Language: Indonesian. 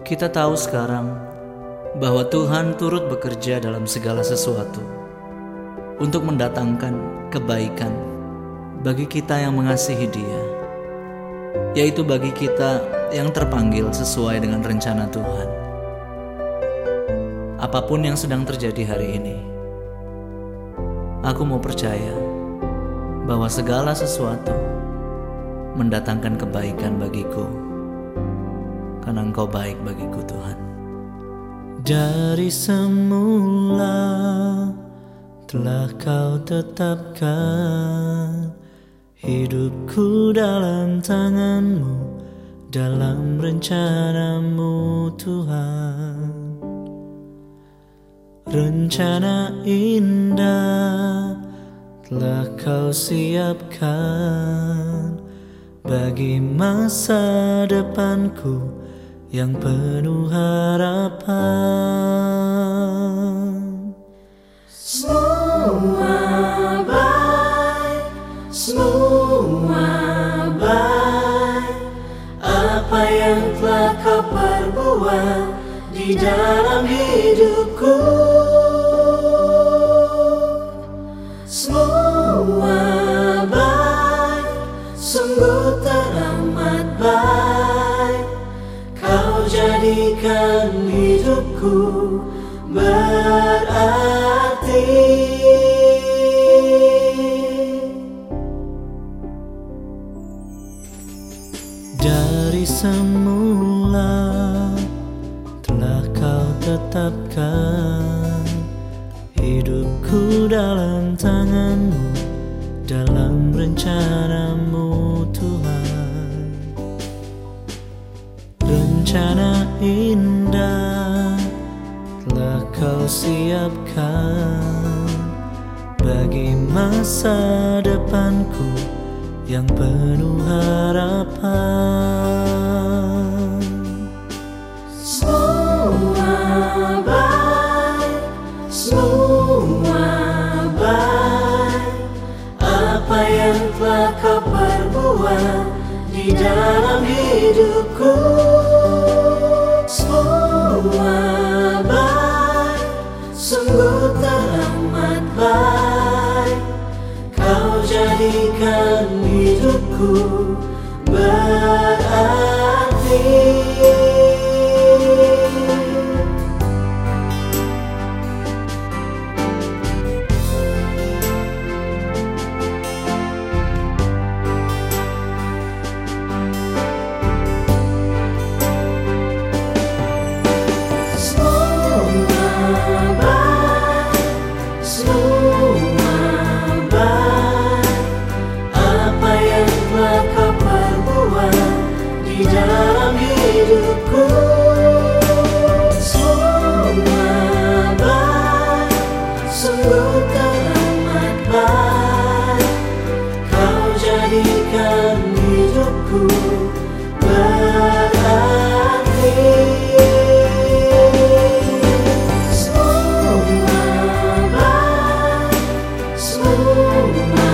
Kita tahu sekarang bahwa Tuhan turut bekerja dalam segala sesuatu untuk mendatangkan kebaikan bagi kita yang mengasihi Dia, yaitu bagi kita yang terpanggil sesuai dengan rencana Tuhan. Apapun yang sedang terjadi hari ini, aku mau percaya bahwa segala sesuatu mendatangkan kebaikan bagiku, karena Engkau baik bagiku, Tuhan. Dari semula telah Kau tetapkan hidupku dalam tangan-Mu, dalam rencana-Mu, Tuhan. Rencana indah telah Kau siapkan bagi masa depanku yang penuh harapan. Semua baik, semua baik. Apa yang telah Kau perbuat di dalam hidupku, semua baik, sungguh teramat baik. Kau jadikan hidupku berarti. Dari semula telah Kau tetapkan hidupku dalam tangan-Mu, dalam rencana-Mu, Tuhan. Rencana indah telah Kau siapkan bagi masa depanku yang penuh harapan. Semua baik, semua baik. Apa yang telah Kau perbuat di dalam hidupku, semua baik, sungguh teramat baik. Kau jadikan hidupku berarti. Di dalam hidupku, semua baik, sungguh teramat baik. Kau jadikan hidupku berarti. Semua baik, semua